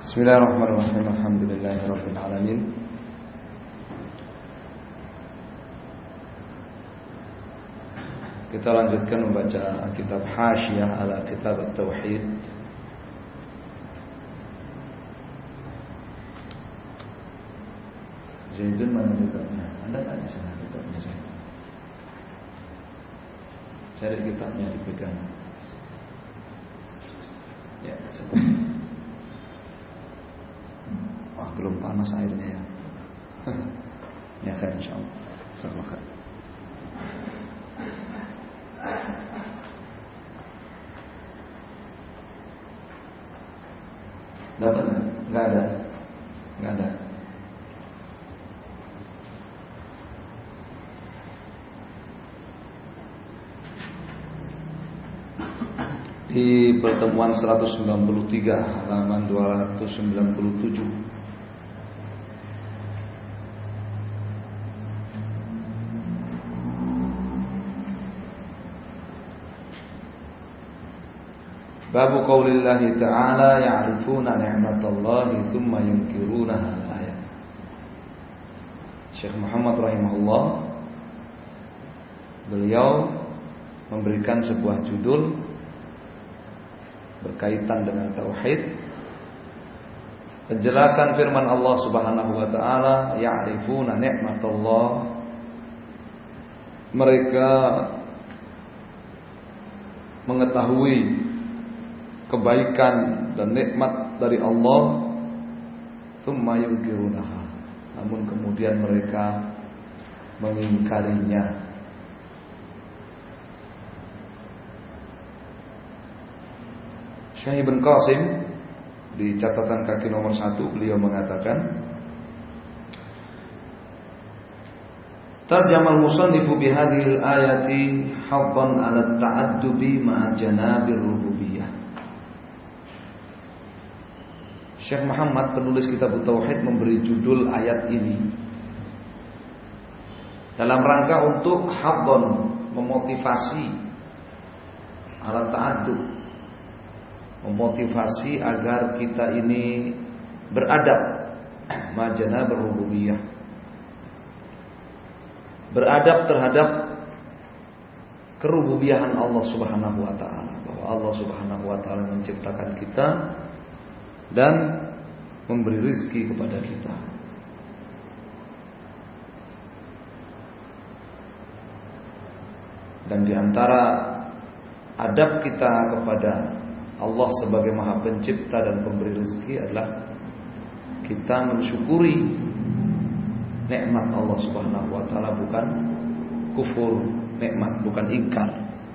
Bismillahirrahmanirrahim. Alhamdulillahirabbil alamin. Kita lanjutkan membaca kitab Hasyiyah ala Kitab At-Tauhid. Zaidun mana kitabnya? Anda tak di sana kitabnya saya. Cari kitabnya dipegang. Ya, sebentar. Wah, belum panas airnya ya. Ya khair insyaallah. Sama khair. Dapat enggak? Enggak ada. Enggak ada. Di pertemuan 193 halaman 297. Babu qaulillahi ta'ala ya'rifuna ni'matallahi thumma yunkirunaha ayat. Syekh Muhammad rahimahullah beliau memberikan sebuah judul berkaitan dengan tauhid, penjelasan firman Allah Subhanahu wa taala, ya'rifuna ni'matallah, mereka mengetahui kebaikan dan nikmat dari Allah, thumma yunkirunaha, namun kemudian mereka mengingkarinya. Syekh Ibn Qasim di catatan kaki nomor 1 beliau mengatakan, tarjamal musannifu bihadhil ayati haddan 'ala ta'addubi ma'a janabir rububiyyah. Syekh Muhammad penulis kitab Tauhid memberi judul ayat ini dalam rangka untuk haddan, memotivasi, 'ala ta'addub, memotivasi agar kita ini beradab majana berrububiyah, beradab terhadap kerububiyahan Allah Subhanahu wa taala, bahwa Allah Subhanahu wa taala menciptakan kita dan memberi rezeki kepada kita. Dan di antara adab kita kepada Allah sebagai Maha Pencipta dan Pemberi rezeki adalah kita mensyukuri nikmat Allah Subhanahu wa taala, bukan kufur nikmat, bukan ingkar.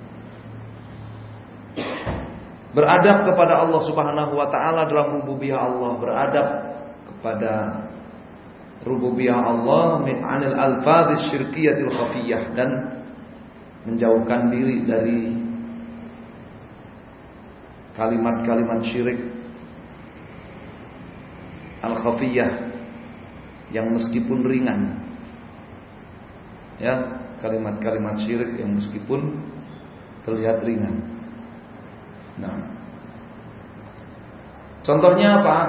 Beradab kepada Allah Subhanahu wa taala dalam rububiyah Allah, beradab kepada rububiyah Allah min 'anil alfadhish syirkiyatil khafiyah, dan menjauhkan diri dari kalimat-kalimat syirik al-khafiyah yang meskipun ringan. Ya, kalimat-kalimat syirik yang meskipun terlihat ringan. Nah, contohnya apa?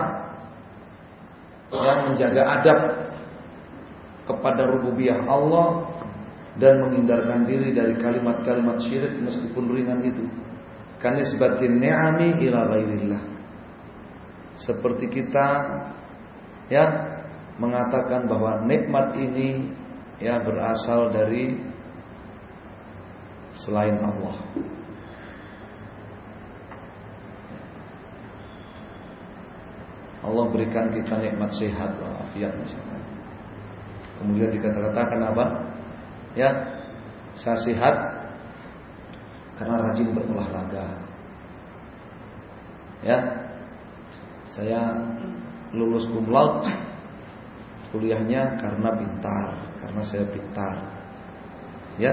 Yang menjaga adab kepada rububiyah Allah dan menghindarkan diri dari kalimat-kalimat syirik meskipun ringan itu. Kanisbatin ni'ami ila ghairillah. Seperti kita ya mengatakan bahwa nikmat ini ya berasal dari selain Allah. Allah berikan kita nikmat sehat walafiat misalnya. Kemudian dikatakan apa? Ya, saya sehat karena rajin berolahraga. Ya, saya lulus cum laude, kuliahnya karena pintar, karena saya pintar. Ya,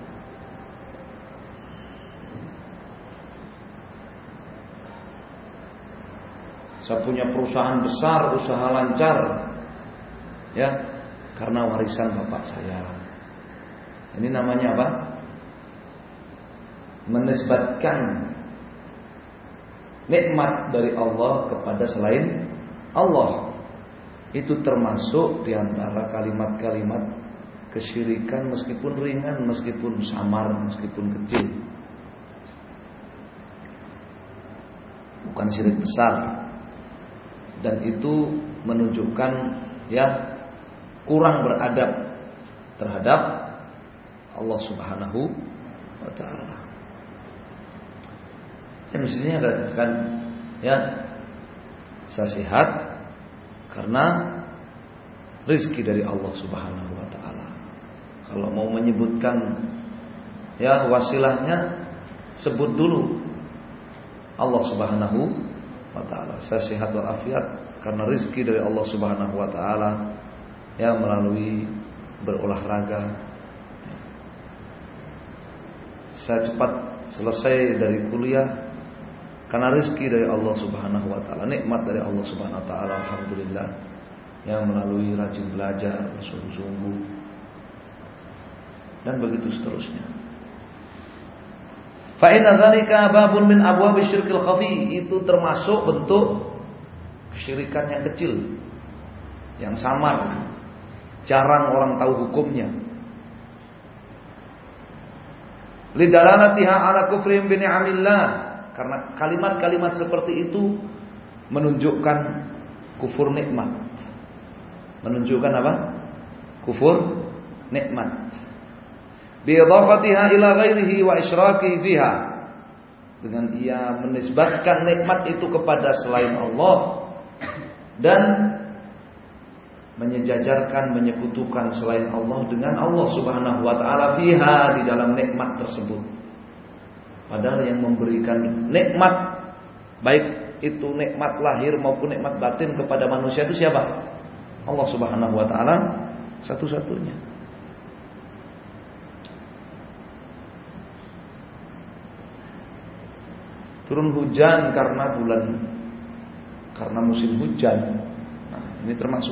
saya punya perusahaan besar, usaha lancar, ya, karena warisan bapak saya. Ini namanya apa? Menisbatkan nikmat dari Allah kepada selain Allah. Itu termasuk diantara kalimat-kalimat kesyirikan meskipun ringan, meskipun samar, meskipun kecil. Bukan syirik besar. Dan itu menunjukkan kurang beradab terhadap Allah Subhanahu wa taala. Mestinya katakan saya sehat karena rezeki dari Allah Subhanahu wa taala. Kalau mau menyebutkan wasilahnya, sebut dulu Allah Subhanahu wa taala. Saya sehat walafiat karena rezeki dari Allah Subhanahu wa taala melalui berolahraga. Saya cepat selesai dari kuliah karena rezeki dari Allah Subhanahu wa taala, nikmat dari Allah Subhanahu wa taala, alhamdulillah, melalui rajin belajar, bersungguh-sungguh, dan begitu seterusnya. Fa inna dzalika babun min abwabish syirkil khafi, itu termasuk bentuk kesyirikan yang kecil, yang samar, jarang orang tahu hukumnya. Lidalalatiha ala kufrihim bi ni'amillah, karena kalimat-kalimat seperti itu menunjukkan kufur nikmat. Menunjukkan apa? Kufur nikmat. Bi idafatiha ila ghairihi wa isyraki fiha, dengan ia menisbatkan nikmat itu kepada selain Allah dan menyejajarkan, menyekutukan selain Allah dengan Allah Subhanahu wa taala fiha, di dalam nikmat tersebut. Padahal yang memberikan nikmat, baik itu nikmat lahir maupun nikmat batin kepada manusia, itu siapa? Allah Subhanahu wa taala satu-satunya. Turun hujan karena musim hujan. Nah, ini termasuk.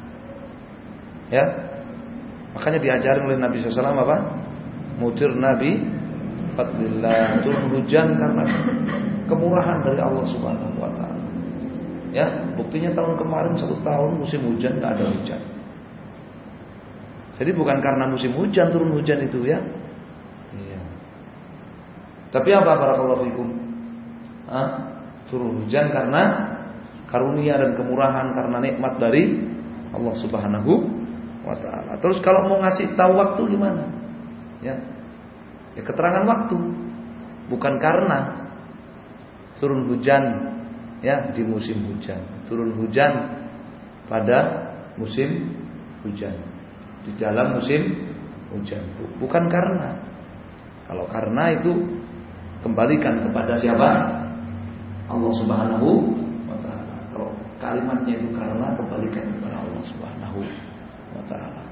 Makanya diajarin oleh Nabi SAW apa? Mutir Nabi fadlillah, turun hujan karena kemurahan dari Allah Subhanahu wa taala. Buktinya tahun kemarin 1 tahun musim hujan enggak ada hujan. Jadi bukan karena musim hujan turun hujan itu Iya. Tapi apa, barakallahu fikum? Turun hujan karena karunia dan kemurahan, karena nikmat dari Allah Subhanahu wa taala. Terus kalau mau ngasih tahu waktu gimana? Keterangan waktu, bukan karena turun hujan di musim hujan, turun hujan pada musim hujan, di dalam musim hujan, bukan karena. Kalau karena itu kembalikan kepada siapa? Allah Subhanahu wa taala. Kalau kalimatnya itu karena, kembalikan kepada Allah Subhanahu wa taala.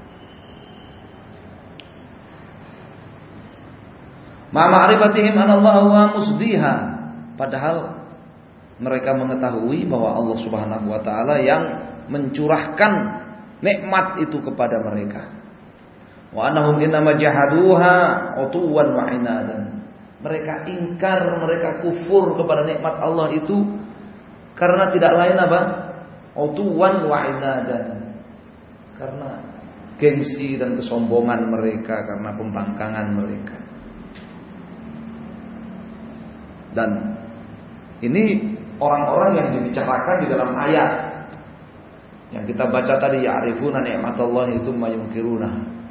Ma ma'rifatihim anallahu wa musdiha, padahal mereka mengetahui bahwa Allah Subhanahu wa taala yang mencurahkan nikmat itu kepada mereka. Wa annahum innama jahaduha utuwan wa inadan. Mereka ingkar, mereka kufur kepada nikmat Allah itu karena tidak lain apa? Utuwan wa inadan. Karena gengsi dan kesombongan mereka, karena pembangkangan mereka. Dan ini orang-orang yang dibicarakan di dalam ayat yang kita baca tadi, ya'rifuna ni'matallahi tsumma yunkiruna.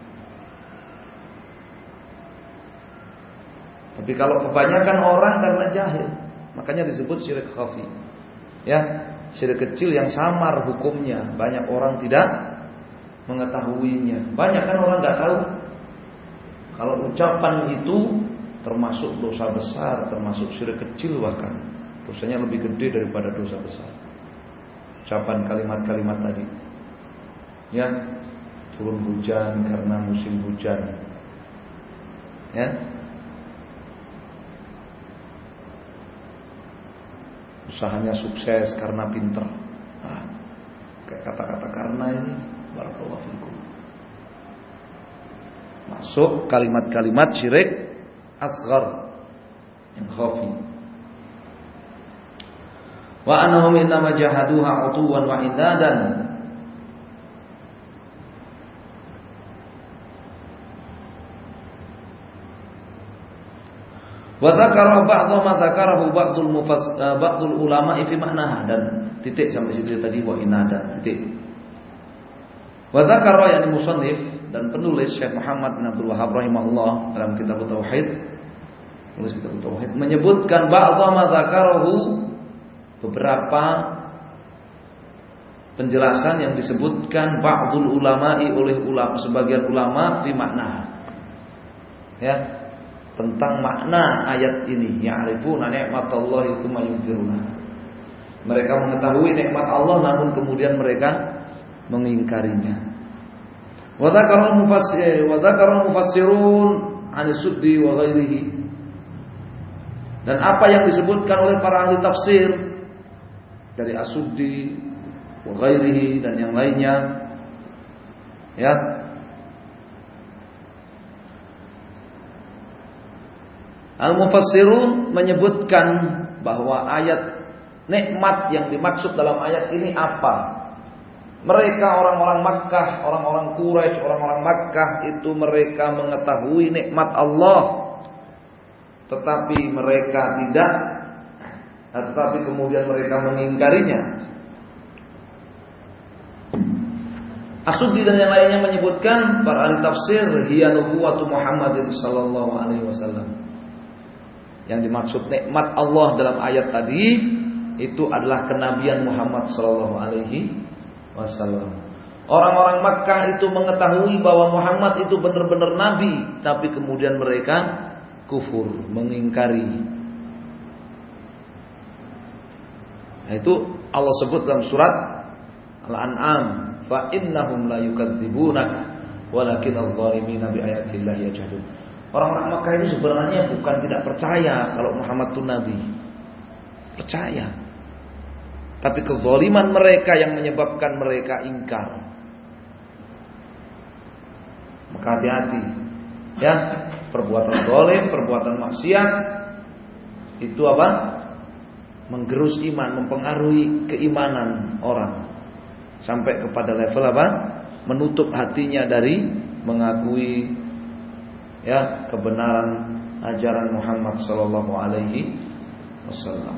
Tapi kalau kebanyakan orang karena jahil, makanya disebut syirik khafi. Syirik kecil yang samar hukumnya, banyak orang tidak mengetahuinya. Banyak kan orang enggak tahu kalau ucapan itu termasuk dosa besar, termasuk syirik kecil, bahkan dosanya lebih gede daripada dosa besar. Ucapan kalimat-kalimat tadi. Turun hujan karena musim hujan. Usahanya sukses karena pinter. Kayak kata-kata karena ini, barakallahu fikum, masuk kalimat-kalimat syirik asghar yang khafi. Wa annahum innama jahaduha 'utuwan wa inadan. Wa dzakara ba'dhu ma dzakarahu ba'dul ulama fi maknaha, dan titik sampai situ tadi wa inadan titik. Wa dzakara yani musannif dan penulis Syekh Muhammad bin Abdul Wahhab rahimahullah dalam kitab Tauhid, penulis kitab Tauhid menyebutkan ba'dhu ma dzakarahu, beberapa penjelasan yang disebutkan ba'dul ulama'i oleh sebagian ulama fi maknaha. Ya, tentang makna ayat ini, ya'rifuna ni'matallahi tsumma yunkiruna. Mereka mengetahui nikmat Allah namun kemudian mereka mengingkarinya. Wa dzakara mufassirun 'an as-suddi wa ghairihi. Dan apa yang disebutkan oleh para ahli tafsir dari as-suddi wa ghairihi dan yang lainnya, ya, al-mufassirun menyebutkan bahwa ayat nikmat yang dimaksud dalam ayat ini apa? Mereka orang-orang Makkah, orang-orang Quraisy, orang-orang Makkah itu mereka mengetahui nikmat Allah, tetapi mereka tidak, tetapi kemudian mereka mengingkarinya. As-Suddi dan yang lainnya menyebutkan para ahli tafsir hiya nubuwwatu Muhammadin sallallahu alaihi wasallam. Yang dimaksud nikmat Allah dalam ayat tadi itu adalah kenabian Muhammad sallallahu alaihi wasallam. Orang-orang Makkah itu mengetahui bahwa Muhammad itu benar-benar nabi, tapi kemudian mereka kufur, mengingkari. Nah, itu Allah sebut dalam surat Al-An'am, fa innahum la yukadzibunaka walakin adh-dhalimina bi ayatillahi yajhadun. Orang-orang Makkah itu sebenarnya bukan tidak percaya kalau Muhammad itu nabi. Percaya. Tapi kezaliman mereka yang menyebabkan mereka ingkar. Maka hati-hati. Ya, perbuatan zalim, perbuatan maksiat itu apa? Menggerus iman, mempengaruhi keimanan orang. Sampai kepada level apa? Menutup hatinya dari mengakui ya kebenaran ajaran Muhammad sallallahu alaihi wasallam.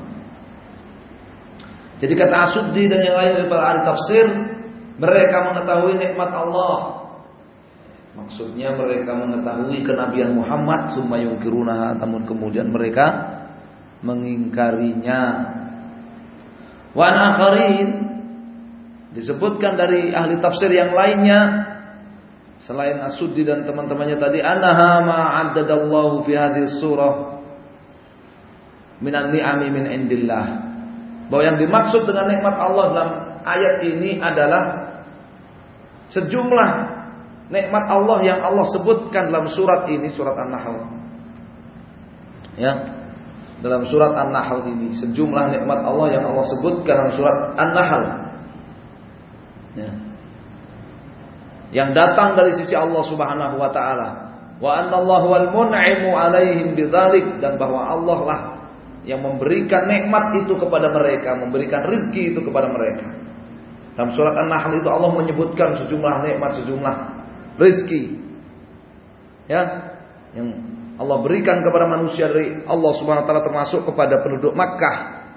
Jadi kata As-Suddi dan yang lain dari para ahli tafsir, mereka mengetahui nikmat Allah. Maksudnya mereka mengetahui kenabian Muhammad, summa yungkirunaha, namun kemudian mereka mengingkarinya. Wa akharin, disebutkan dari ahli tafsir yang lainnya selain As-Suddi dan teman-temannya tadi, annaha ma'addadallahu fi hadhihi surah minan ni'ami min indillah. Bahwa yang dimaksud dengan nikmat Allah dalam ayat ini adalah sejumlah nikmat Allah yang Allah sebutkan dalam surat ini, surat An-Nahl. Ya. Dalam surat An-Nahl ini sejumlah nikmat Allah yang Allah sebutkan dalam surat An-Nahl. Ya. Yang datang dari sisi Allah Subhanahu wa taala. Wa annallahu wal mun'imu 'alaihim bidzalik, dan bahwa Allah lah yang memberikan nikmat itu kepada mereka, memberikan rizki itu kepada mereka. Dalam surat An-Nahl itu Allah menyebutkan sejumlah nikmat, sejumlah rizki, ya, yang Allah berikan kepada manusia dari Allah Subhanahu wa taala, termasuk kepada penduduk Makkah.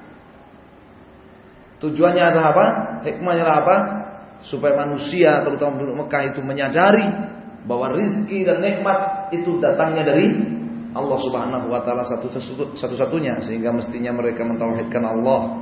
Tujuannya adalah apa? Hikmahnya adalah apa? Supaya manusia, terutama penduduk Makkah itu menyadari bahwa rizki dan nikmat itu datangnya dari Allah Subhanahu wa taala satu-satunya, sehingga mestinya mereka mentauhidkan Allah.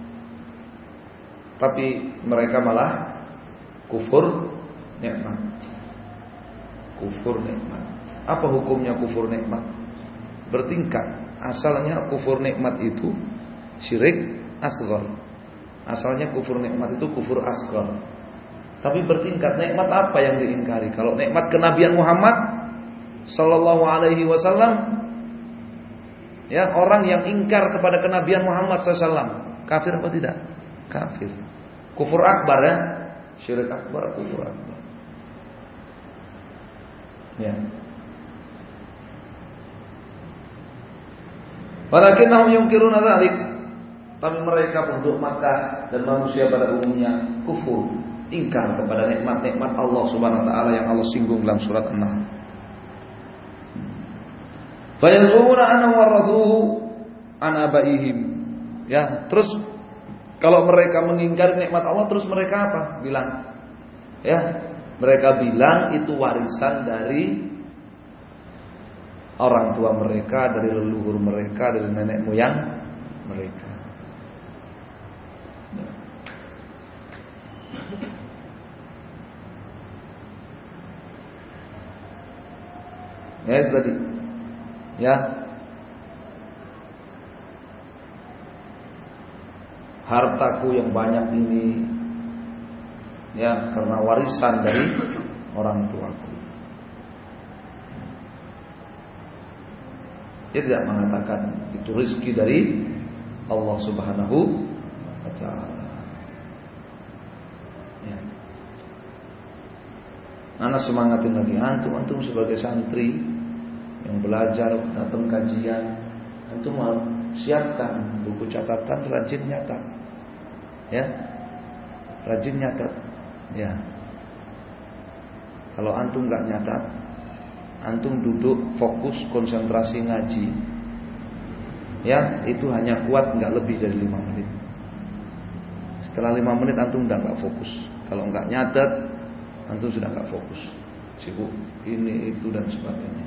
Tapi mereka malah kufur nikmat. Kufur nikmat. Apa hukumnya kufur nikmat? Bertingkat. Asalnya kufur nikmat itu syirik asghar. Asalnya kufur nikmat itu kufur asghar. Tapi bertingkat, nikmat apa yang diingkari? Kalau nikmat kenabian Muhammad sallallahu alaihi wasallam, ya, orang yang ingkar kepada kenabian Muhammad sallallahu alaihi wasallam, kafir apa tidak? Kafir. Kufur akbar, ya. Syirik akbar, kufur akbar. Ya. Walakinnahum yunkiruna dzalik. Tapi mereka penduduk Makkah dan manusia pada umumnya kufur, ingkar kepada nikmat-nikmat Allah Subhanahu wa taala yang Allah singgung dalam surat An-Nahl. Fa yazumuna anna warathuhu an abaihim. Ya, terus kalau mereka mengingkari nikmat Allah, terus mereka apa? Bilang, ya, mereka bilang itu warisan dari orang tua mereka, dari leluhur mereka, dari nenek moyang mereka. Ya itu tadi. Ya. Hartaku yang banyak ini ya karena warisan dari orang tuaku. Dia tidak mengatakan itu rezeki dari Allah Subhanahu wa taala. Ya. Ana semangatin lagi antum sebagai santri yang belajar datang kajian, antum siapkan buku catatan, rajin nyatat. Ya. Rajin nyatat. Ya. Kalau antum enggak nyatat, antum duduk fokus konsentrasi ngaji. Ya, itu hanya kuat enggak lebih dari 5 menit. Setelah 5 menit antum udah enggak fokus. Kalau enggak nyatat, antum sudah enggak fokus. Sibuk ini itu dan sebagainya.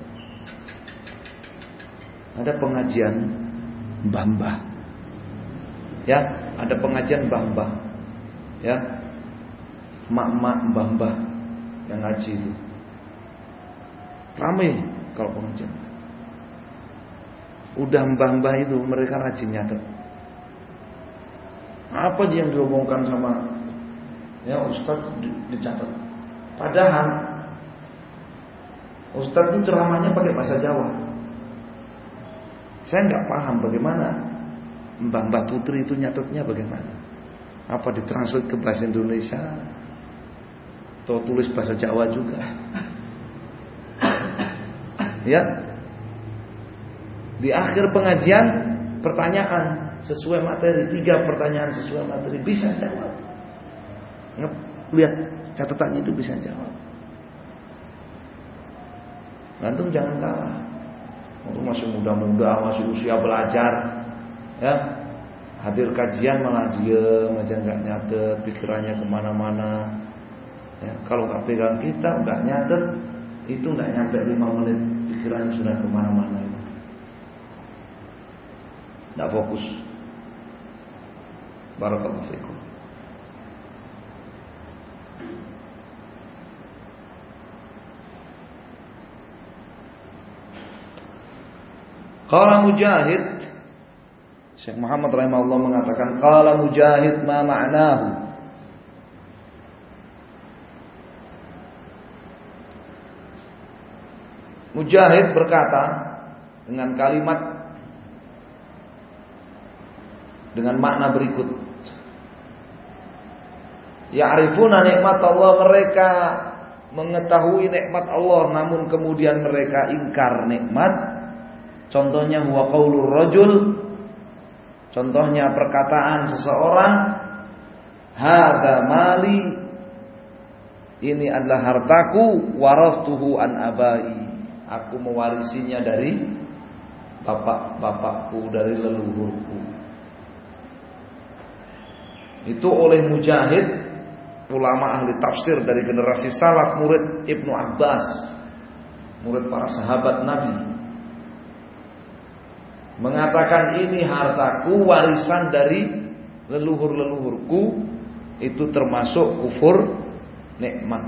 Ada pengajian mbah-mbah. Ya, ada pengajian mbah-mbah. Ya. Mak-mak mbah-mbah yang ngaji itu. Ramai kalau pengajian. Udah mbah-mbah itu mereka rajin nyatet. Apa aja yang diomongkan sama ya ustaz dicatat. Padahal ustaz itu ceramahnya pakai bahasa Jawa. Saya nggak paham bagaimana mbah-mbah putri itu nyatetnya bagaimana. Apa ditranslate ke bahasa Indonesia atau tulis bahasa Jawa juga. Ya. Di akhir pengajian pertanyaan sesuai materi, 3 pertanyaan sesuai materi bisa jawab. Lihat catatannya itu bisa jawab. Antum jangan kalah. Antum masih muda-muda, masih usia belajar, ya. Hadir kajian malah diem aja nggak nyatet, pikirannya kemana-mana. Ya, kalau nggak pegang kitab, nggak nyatet, itu nggak nyampe 5 menit, pikirannya sudah kemana-mana. Nggak fokus. Barakallahu fiikum. Qala Mujahid, Syekh Muhammad rahimahullah mengatakan qala Mujahid ma ma'nahu. Mujahid berkata dengan kalimat dengan makna berikut. Ya'rifuna nikmat Allah, mereka mengetahui nikmat Allah namun kemudian mereka ingkar nikmat. Contohnya huwa qaulur rajul, contohnya perkataan seseorang, hadza mali, ini adalah hartaku, warastuhu an abai, aku mewarisinya dari bapak-bapakku, dari leluhurku. Itu oleh Mujahid, ulama ahli tafsir dari generasi salaf, murid Ibnu Abbas, murid para sahabat Nabi, mengatakan ini hartaku, warisan dari leluhur-leluhurku, itu termasuk kufur nikmat.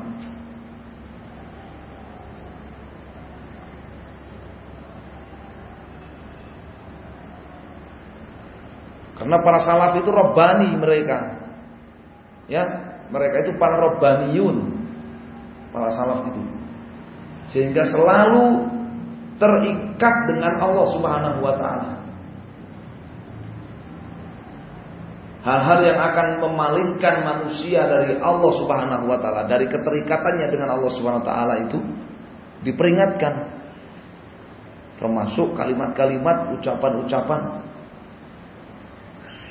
Karena para salaf itu robbani mereka. Ya, mereka itu para robbaniyun, para salaf itu. Sehingga selalu terikat dengan Allah Subhanahu wa taala. Hal-hal yang akan memalingkan manusia dari Allah Subhanahu wa taala, dari keterikatannya dengan Allah Subhanahu wa taala itu diperingatkan. Termasuk kalimat-kalimat, ucapan-ucapan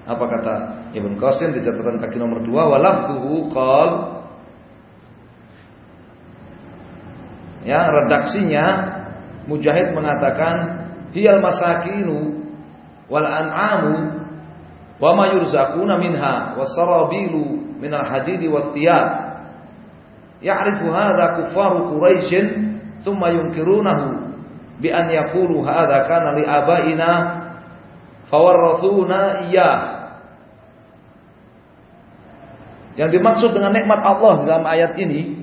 Apa kata Ibn Qasim di catatan kaki nomor 2? Wa lafzuhu qal. Ya, redaksinya Mujahid mengatakan hiyal masakinu wal an'amu wa ma yurzaquna minha wasarabilu minal hadidi wath thiyab. Ya'rifu hadha kuffaru Quraisy thumma yunkirunahu bi an yaqulu hadha kana li abaina fawarrathuna iyyah. Yang dimaksud dengan nikmat Allah dalam ayat ini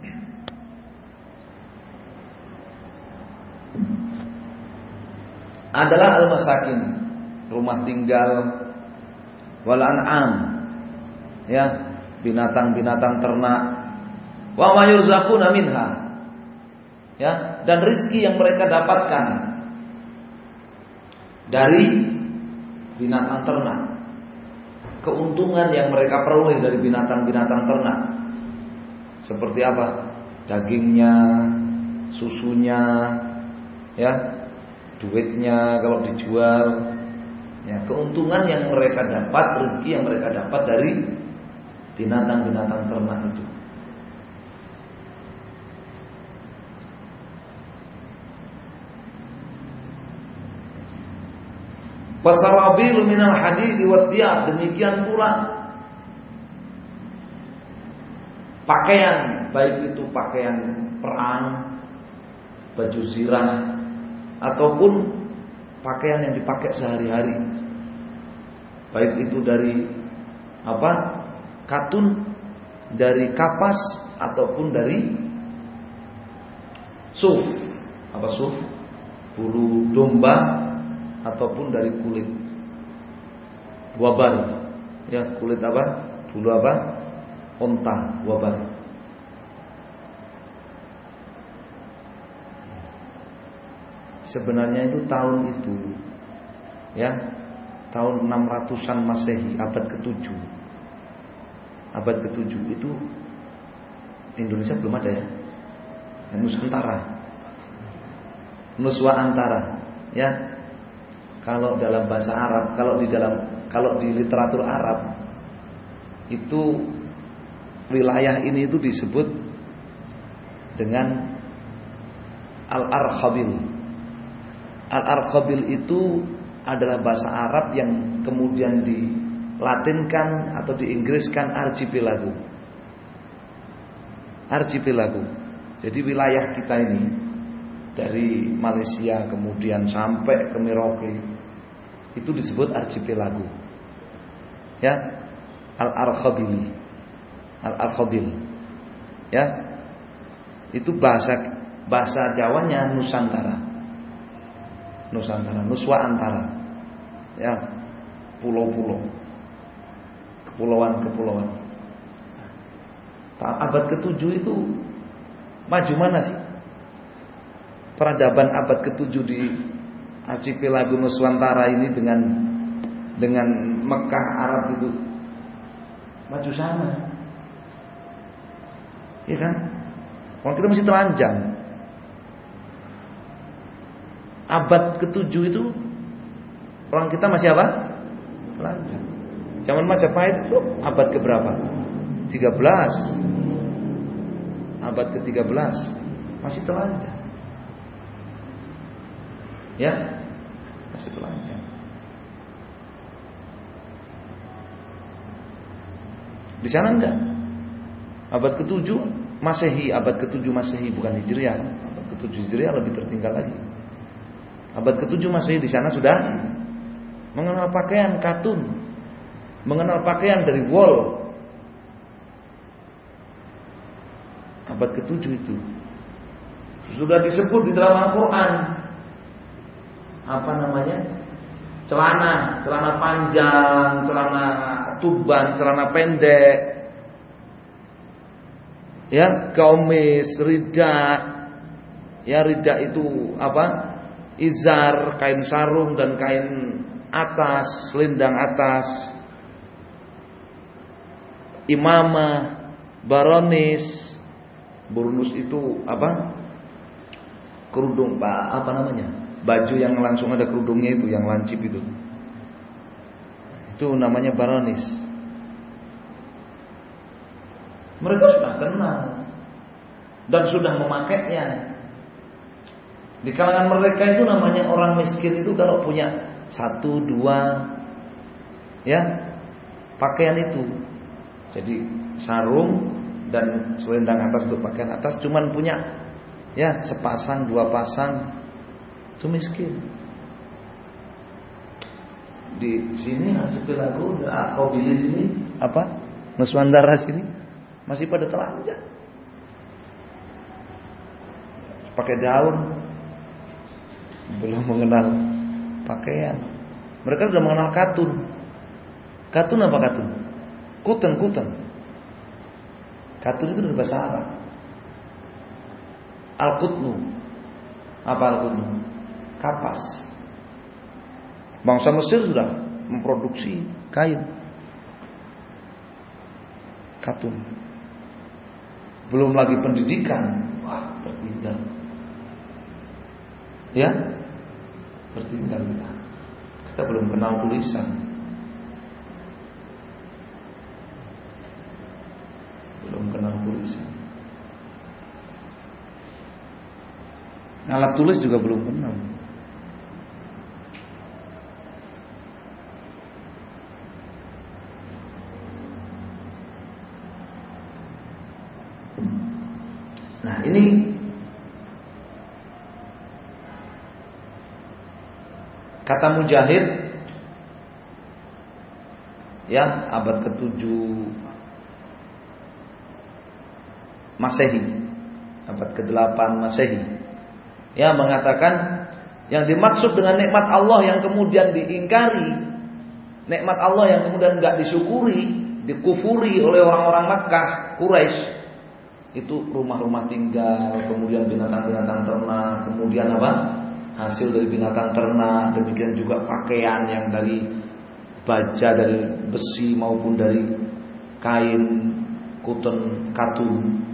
adalah al-masakin, rumah tinggal, wal an'am, ya, binatang-binatang ternak, wa ma yurzaquna minha, ya, dan rizki yang mereka dapatkan dari binatang ternak, keuntungan yang mereka peroleh dari binatang-binatang ternak, seperti apa? Dagingnya, susunya, ya, duitnya kalau dijual, ya, keuntungan yang mereka dapat, rezeki yang mereka dapat dari binatang-binatang ternak itu. Wasarabilu minal hadidi wat thiyab, demikian pula pakaian, baik itu pakaian perang, baju zirah, ataupun pakaian yang dipakai sehari-hari, baik itu dari katun, dari kapas, ataupun dari suf, suf, bulu domba, ataupun dari kulit wabar, ya, kulit bulu onta, wabar. Sebenarnya itu tahun itu, ya, tahun 600-an Masehi, abad ke-7. Abad ke-7 itu Indonesia belum ada, ya. Nuswantara, ya. Kalau dalam bahasa Arab, kalau di literatur Arab itu wilayah ini itu disebut dengan Al-Arkhabil. Al-Arkhabil itu adalah bahasa Arab yang kemudian dilatinkan atau diinggriskan archipelago. Archipelago. Jadi wilayah kita ini dari Malaysia kemudian sampai ke Merauke itu disebut archipelago. Ya, Al-Arkhabil. Al-Arkhabil. Ya. Itu bahasa Jawanya Nusantara. Nuswantara, ya, pulau-pulau, kepulauan-kepulauan. Abad ke-7 itu maju mana sih? Peradaban abad ke-7 di archipelago Nuswantara ini dengan Mekah Arab itu maju sana, ya kan? Kalau kita masih telanjang. Abad ke-7 itu orang kita masih telanjang. Zaman Majapahit itu abad ke-berapa? 13. Abad ke-13 masih telanjang. Ya, masih telanjang. Di sana enggak. Abad ke-7 Masehi, abad ke-7 Masehi, bukan Hijriah. Abad ke-7 Hijriah lebih tertinggal lagi. Abad ke-7 Masehi di sana sudah mengenal pakaian katun, mengenal pakaian dari wol. Abad ke-7 itu sudah disebut di dalam Al-Quran. Apa namanya? Celana panjang, celana tuban, celana pendek, ya, gamis, rida. Ya, rida itu izar, kain sarung dan kain atas, selendang atas. Imamah, baronis. Burnus itu kerudung, baju yang langsung ada kerudungnya itu, yang lancip itu. Itu namanya baronis. Mereka sudah kenal dan sudah memakainya. Di kalangan mereka itu namanya orang miskin itu kalau punya 1, 2 ya pakaian itu. Jadi sarung dan selendang atas untuk pakaian atas, cuman punya ya sepasang 2 pasang, itu miskin. Di sini Nasibul Lagu, Al-Qabili sini apa? Nuswandara sini masih pada telanjang. Pakai daun, belum mengenal pakaian. Mereka sudah mengenal katun. Katun apa katun? Kuten. Katun itu dari bahasa Arab. Al-Qutnu. Apa Al-Qutnu? Kapas. Bangsa Mesir sudah memproduksi kain katun. Belum lagi pendidikan. Wah, tertinggal. Ya, tertinggal kita. Kita belum kenal tulisan. Belum kenal tulisan. Alat tulis juga belum kenal. Nah, ini kata Mujahid ya abad ke-7 Masehi, abad ke-8 Masehi, ya mengatakan yang dimaksud dengan nikmat Allah yang kemudian diingkari, nikmat Allah yang kemudian enggak disyukuri, dikufuri oleh orang-orang Makkah, Quraisy, itu rumah-rumah tinggal, kemudian binatang-binatang ternak, kemudian apa? Hasil dari binatang ternak, demikian juga pakaian yang dari baja, dari besi maupun dari kain, kuten, katun.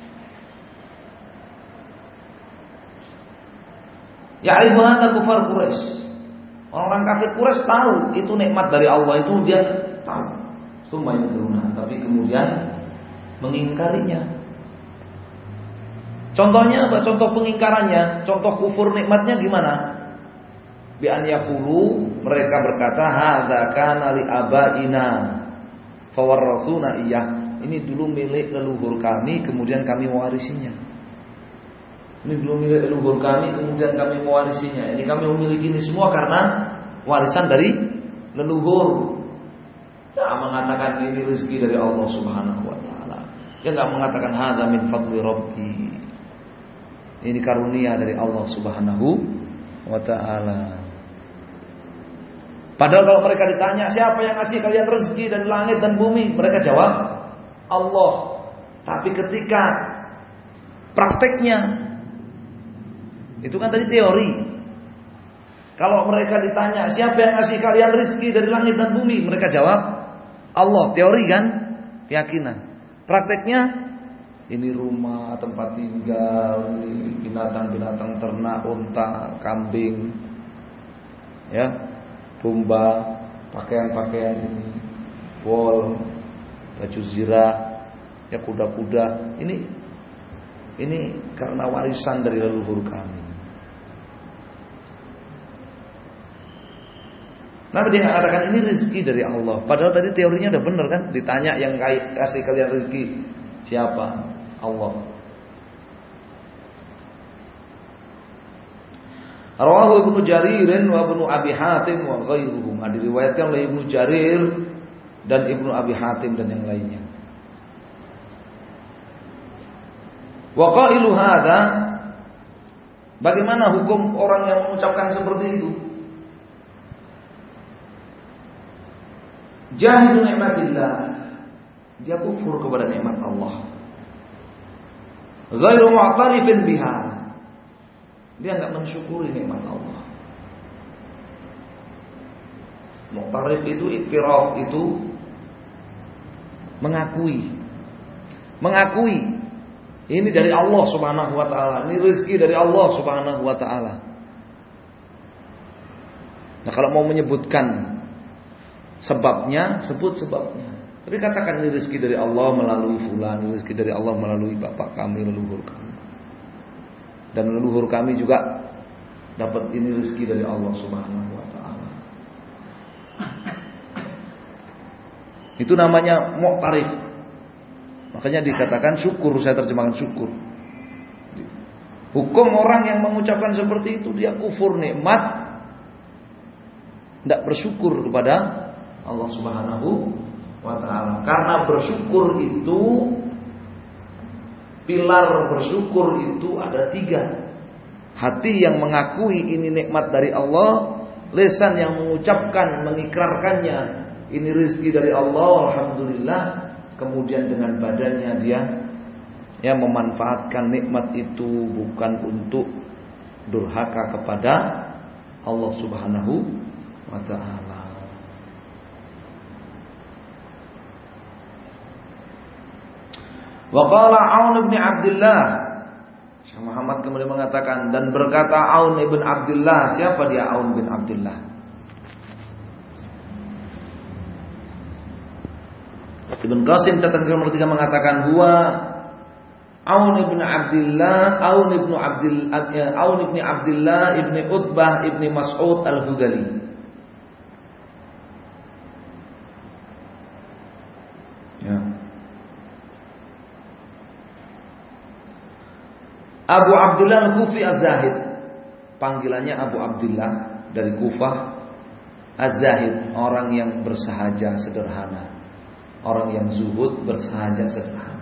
Ya ayuhana kufar Quraisy. Orang kafir Quraisy tahu itu nikmat dari Allah, itu dia tahu. Sumayyi'una, tapi kemudian mengingkarinya. Contohnya apa? Contoh pengingkarannya, contoh kufur nikmatnya gimana? Bi an yaqulu, mereka berkata hadza kana li abaina fawarrathuna iyyah. Ini dulu milik leluhur kami, kemudian kami mewarisinya. Ini dulu milik leluhur kami, kemudian kami mewarisinya. Ini kami memiliki ini semua karena warisan dari leluhur. Ya, mengatakan ini rezeki dari Allah Subhanahu wa taala. Dia enggak mengatakan hadza min fadli rabbi. Ini karunia dari Allah Subhanahu wa ta'ala. Padahal kalau mereka ditanya siapa yang ngasih kalian rezeki dari langit dan bumi, mereka jawab Allah. Tapi ketika prakteknya, itu kan tadi teori. Kalau mereka ditanya siapa yang ngasih kalian rezeki dari langit dan bumi, mereka jawab Allah. Teori kan, keyakinan. Prakteknya, ini rumah, tempat tinggal, ini binatang-binatang ternak, unta, kambing, ya, domba, pakaian-pakaian ini, wol, baju zirah, ya kuda-kuda. Ini karena warisan dari leluhur kami. Nah, dia mengatakan ini rezeki dari Allah. Padahal tadi teorinya udah benar kan? Ditanya yang kasih kalian rezeki siapa? Allah. Rawahu Ibnu Jarir wa Ibnu Abi Hatim wa ghairuhum. Diriwayatkan oleh Ibnu Jarir dan Ibnu Abi Hatim dan yang lainnya. Wa qailu hadza, bagaimana hukum orang yang mengucapkan seperti itu? Jahilu nikmatillah, dia kufur kepada nikmat Allah. Ghairu mu'tarifin biha, dia enggak mensyukuri nikmat Allah. Mu'tarif itu, iktiraf itu mengakui ini dari Allah Subhanahu wa taala, ini rezeki dari Allah Subhanahu wa taala. Nah, kalau mau menyebutkan sebabnya, sebut sebabnya. Tapi katakan ini rezeki dari Allah melalui fulan, ini rezeki dari Allah melalui bapak kami, leluhur kami. Dan leluhur kami juga dapat ini rezeki dari Allah Subhanahu wa taala. Itu namanya mu'tarif. Makanya dikatakan syukur, saya terjemahkan syukur. Hukum orang yang mengucapkan seperti itu, dia kufur nikmat, tidak bersyukur kepada Allah Subhanahu wa ta'ala. Karena bersyukur itu, pilar bersyukur itu ada 3. Hati yang mengakui ini nikmat dari Allah, lisan yang mengucapkan, mengikrarkannya, ini rezeki dari Allah, alhamdulillah. Kemudian dengan badannya dia memanfaatkan nikmat itu bukan untuk durhaka kepada Allah Subhanahu wa ta'ala. Wa qala Aun bin Abdullah, Syekh Muhammad kemudian mengatakan, dan berkata Aun bin Abdullah. Siapa dia Aun bin Abdullah? Ibn Qasim catatan nomor 3 mengatakan huwa Aun bin Abdullah, Aun bin Abdullah ibn Utbah ibn Mas'ud al-Hudali. Ya. Abu Abdullah al-Kufi az-Zahid. Panggilannya Abu Abdullah dari Kufah. Az-Zahid, orang yang bersahaja sederhana. Orang yang zuhud, bersahaja sederhana.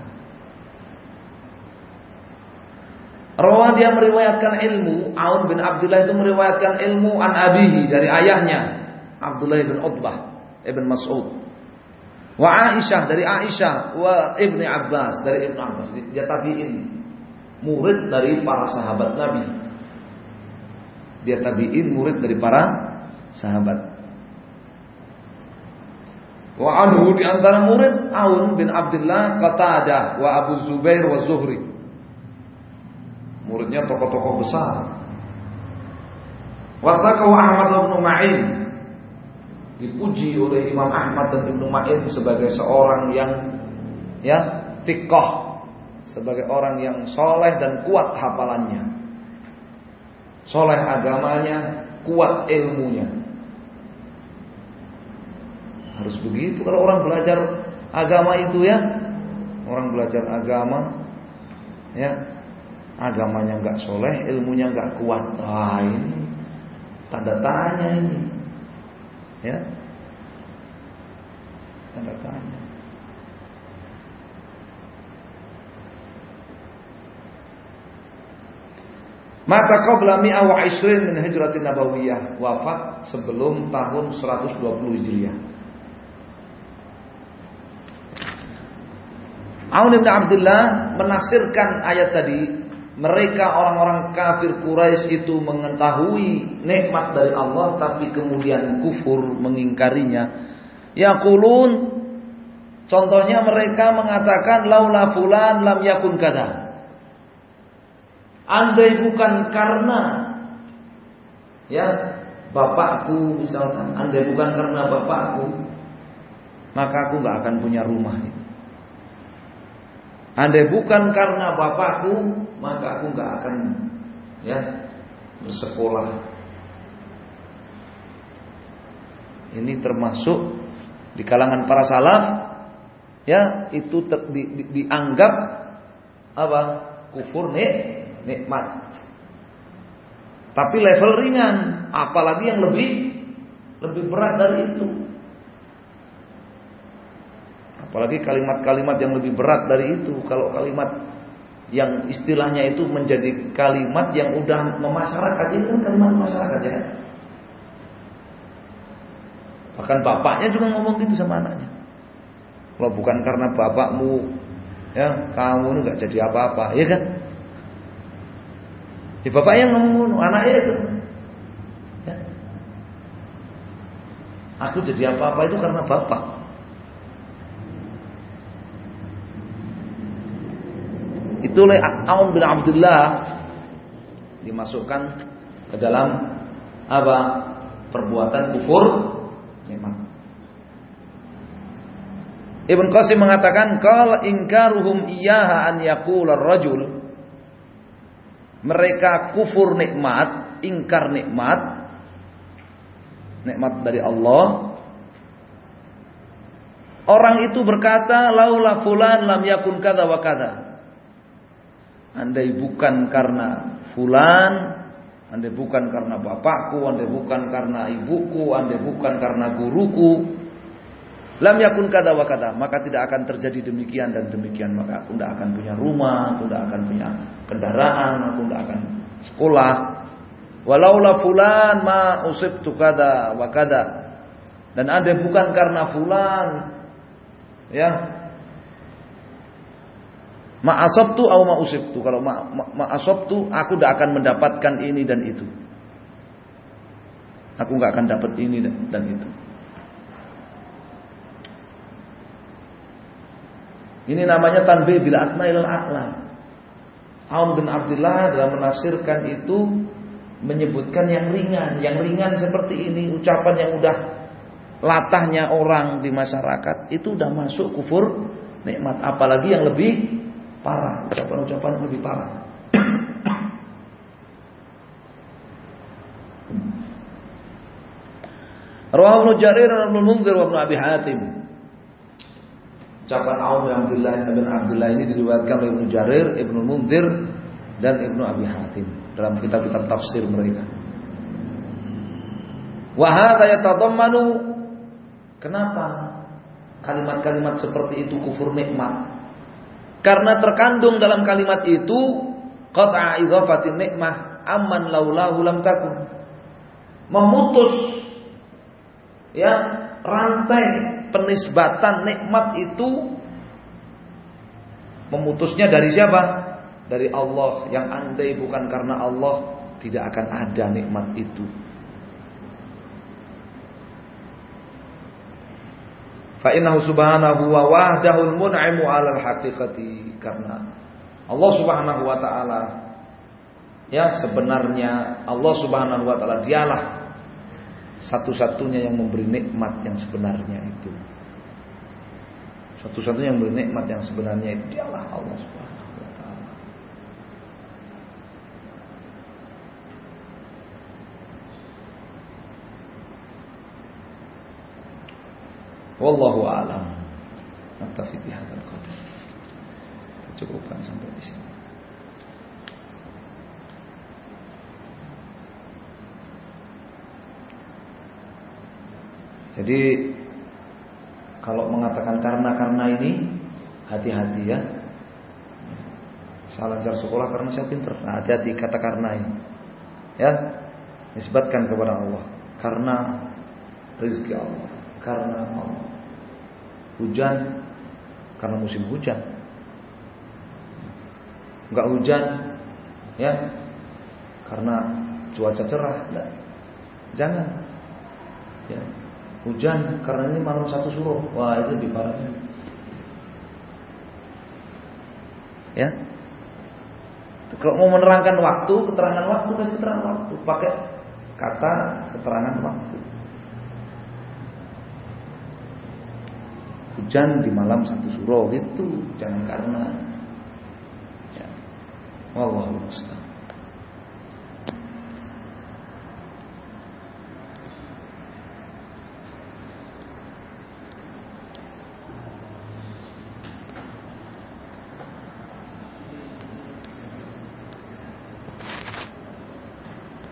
Rawa, dia meriwayatkan ilmu. Aun bin Abdullah itu meriwayatkan ilmu an abihi, dari ayahnya Abdullah bin Utbah ibn Mas'ud. Wa Aisyah, dari Aisyah. Wa Ibni Abbas, dari Ibnu Abbas. Dia tabi'in, murid dari para sahabat Nabi. Dia tabi'in, murid dari para sahabat. Wa anhu, di antara murid Aun bin Abdullah Qatadah wa Abu Zubair wa Zuhri. Muridnya tokoh-tokoh besar. Wa taqaw Ahmad bin Ma'in. Dipuji oleh Imam Ahmad dan Ibnu Ma'in sebagai seorang yang thiqah, sebagai orang yang soleh dan kuat hafalannya, soleh agamanya, kuat ilmunya. Harus begitu kalau orang belajar agama itu ya. Orang belajar agama ya, agamanya enggak soleh, ilmunya enggak kuat. Wah, ini tanda tanya ini. Ya. Tanda tanya. Mata qabla 120 min hijratin nabawiyah, wafat sebelum tahun 120 Hijriah. Aun bin Abdullah menafsirkan ayat tadi, mereka orang-orang kafir Quraisy itu mengetahui nikmat dari Allah tapi kemudian kufur, mengingkarinya. Yaqulun, contohnya mereka mengatakan laula fulan lam yakun kada. Andai bukan karena bapakku misalkan, andai bukan karena bapakku, maka aku enggak akan punya rumah ini. Andai bukan karena bapakku, maka aku enggak akan bersekolah. Ini termasuk di kalangan para salaf, itu dianggap apa? Kufur nikmat. Tapi level ringan, apalagi yang lebih berat dari itu. Apalagi kalimat-kalimat yang lebih berat dari itu. Kalau kalimat yang istilahnya itu menjadi kalimat yang udah memasyarakat, itu kan kalimat masyarakat ya. Bahkan bapaknya juga ngomong gitu sama anaknya. Kalau bukan karena bapakmu, kamu gak jadi apa-apa, ya kan? Ya bapaknya ngomong, anaknya itu. Ya. Aku jadi apa-apa itu karena bapak. Itu oleh Aun bin Abdullah dimasukkan ke dalam apa? Perbuatan kufur nikmat. Ibn Qasim mengatakan qala inkaruhum iyyaha an yaqula ar-rajul, mereka kufur nikmat, ingkar nikmat dari Allah. Orang itu berkata, laula fulan lam yakun kadza wa kadza. Andai bukan karena fulan, andai bukan karena bapakku, andai bukan karena ibuku, andai bukan karena guruku, lam yakun kadza wa kadza, maka tidak akan terjadi demikian dan demikian. Maka aku tidak akan punya rumah, aku tidak akan punya kendaraan, aku tidak akan sekolah. Walaula fulan ma usibtu kadza wa kadza. Dan andai bukan karena fulan, ya, ma'asabtu au ma'usibtu. Kalau ma'asabtu, aku tidak akan mendapatkan ini dan itu. Aku tidak akan dapat ini dan itu. Ini namanya tanbih bila atna ilal a'lam. Aun bin Abdullah dalam menafsirkan itu menyebutkan yang ringan. Yang ringan seperti ini, ucapan yang udah latahnya orang di masyarakat, itu udah masuk kufur nikmat. Apalagi yang lebih parah, ucapan-ucapan yang lebih parah. Rawahu Ibnu Jarir dan Ibnu Mundzir wa Ibnu Abi Hatim. Ucapan Aun bin Abdullah ini diriwayatkan oleh Ibnu Jarir, Ibnu Mundzir dan Ibnu Abi Hatim dalam kitab-kitab tafsir mereka. Wa hadza yatadammanu, kenapa kalimat-kalimat seperti itu kufur nikmat? Karena terkandung dalam kalimat itu qat'a idhafatin nikmah amman laulahu lam takun. Memutus, ya, rantai penisbatan nikmat itu, memutusnya dari siapa? Dari Allah, yang andai bukan karena Allah tidak akan ada nikmat itu. Fa innahu subhanahu wa wahdahul mun'imu 'alal haqiqati, karena Allah Subhanahu wa taala, ya, sebenarnya Allah Subhanahu wa taala dialah satu-satunya yang memberi nikmat yang sebenarnya itu. Satu-satunya yang memberi nikmat yang sebenarnya itu dialah Allah Subhanahu wa taala. Wallahu a'lam. Naktafi bihadzal qadar. Cukupkan sampai di sini. Jadi kalau mengatakan karena ini hati-hati, ya. Saya lancar sekolah karena saya pintar. Nah, hati-hati kata karena ini. Ya. Nisbatkan kepada Allah. Karena rezeki Allah. Karena Allah. Hujan karena musim hujan. Enggak hujan, ya, karena cuaca cerah. Enggak. Jangan. Ya. Hujan karena ini malam satu suruh. Wah, itu diparahkan. Ya. Kalau mau menerangkan waktu, keterangan waktu, kasih keterangan waktu. Pakai kata keterangan waktu. Hujan di malam satu suro gitu, jangan karena. Ya. Wallahu a'lam.